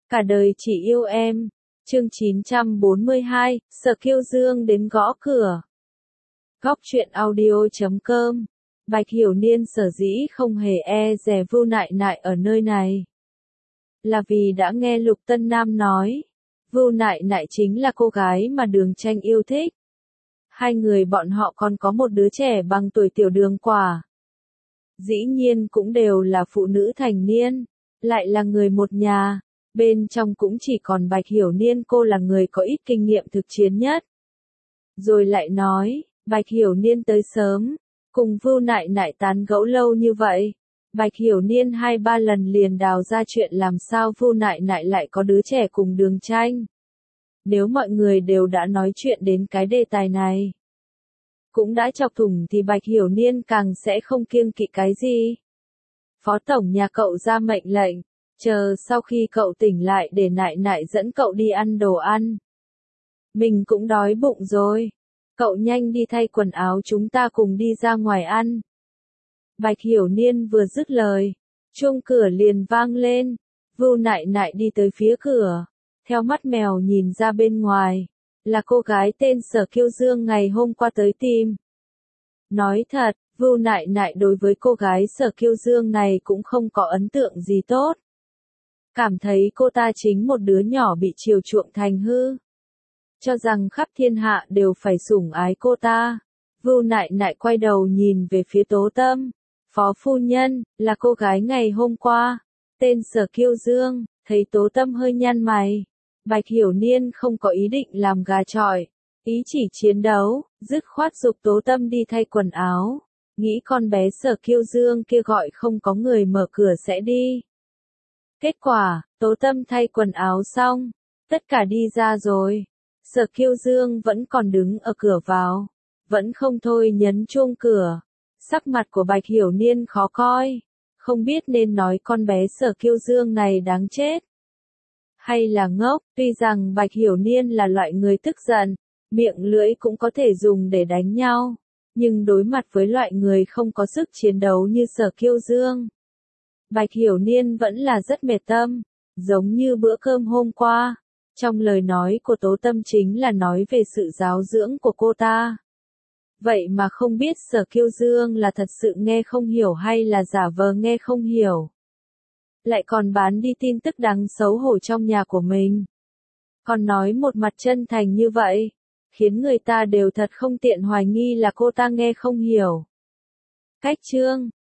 Cả đời chỉ yêu em. Chương 942, Sở Kiêu Dương đến gõ cửa. Góc truyện audio.com. Bạch Hiểu Niên sở dĩ không hề e dè Vưu Nại Nại ở nơi này, là vì đã nghe Lục Tân Nam nói, Vưu Nại Nại chính là cô gái mà Đường Tranh yêu thích. Hai người bọn họ còn có một đứa trẻ bằng tuổi Tiểu Đường Quả. Dĩ nhiên cũng đều là phụ nữ thành niên, lại là người một nhà. Bên trong cũng chỉ còn Bạch Hiểu Niên cô là người có ít kinh nghiệm thực chiến nhất. Rồi lại nói, Bạch Hiểu Niên tới sớm, cùng Vưu Nại Nại tán gẫu lâu như vậy. Bạch Hiểu Niên 2-3 lần liền đào ra chuyện làm sao Vưu Nại Nại lại có đứa trẻ cùng Đường Tranh. Nếu mọi người đều đã nói chuyện đến cái đề tài này, cũng đã chọc thủng thì Bạch Hiểu Niên càng sẽ không kiêng kỵ cái gì. Phó tổng nhà cậu ra mệnh lệnh, chờ sau khi cậu tỉnh lại để Nại Nại dẫn cậu đi ăn đồ ăn. Mình cũng đói bụng rồi. Cậu nhanh đi thay quần áo chúng ta cùng đi ra ngoài ăn. Bạch Hiểu Niên vừa dứt lời, chuông cửa liền vang lên. Vưu Nại Nại đi tới phía cửa, theo mắt mèo nhìn ra bên ngoài, là cô gái tên Sở Kiêu Dương ngày hôm qua tới tìm. Nói thật, Vưu Nại Nại đối với cô gái Sở Kiêu Dương này cũng không có ấn tượng gì tốt. Cảm thấy cô ta chính một đứa nhỏ bị chiều chuộng thành hư. Cho rằng khắp thiên hạ đều phải sủng ái cô ta. Vưu Nại Nại quay đầu nhìn về phía Tố Tâm. Phó phu nhân, là cô gái ngày hôm qua. Tên Sở Kiêu Dương, thấy Tố Tâm hơi nhăn mày. Bạch Hiểu Niên không có ý định làm gà chọi. Ý chỉ chiến đấu, dứt khoát giục Tố Tâm đi thay quần áo. Nghĩ con bé Sở Kiêu Dương kia gọi không có người mở cửa sẽ đi. Kết quả, Tố Tâm thay quần áo xong, tất cả đi ra rồi. Sở Kiêu Dương vẫn còn đứng ở cửa vào, vẫn không thôi nhấn chuông cửa. Sắc mặt của Bạch Hiểu Niên khó coi, không biết nên nói con bé Sở Kiêu Dương này đáng chết, hay là ngốc. Tuy rằng Bạch Hiểu Niên là loại người tức giận, miệng lưỡi cũng có thể dùng để đánh nhau, nhưng đối mặt với loại người không có sức chiến đấu như Sở Kiêu Dương, Bạch Hiểu Niên vẫn là rất mệt tâm, giống như bữa cơm hôm qua. Trong lời nói của Tố Tâm chính là nói về sự giáo dưỡng của cô ta. Vậy mà không biết Sở Kiêu Dương là thật sự nghe không hiểu hay là giả vờ nghe không hiểu. Lại còn bán đi tin tức đáng xấu hổ trong nhà của mình. Còn nói một mặt chân thành như vậy, khiến người ta đều thật không tiện hoài nghi là cô ta nghe không hiểu. Cách chương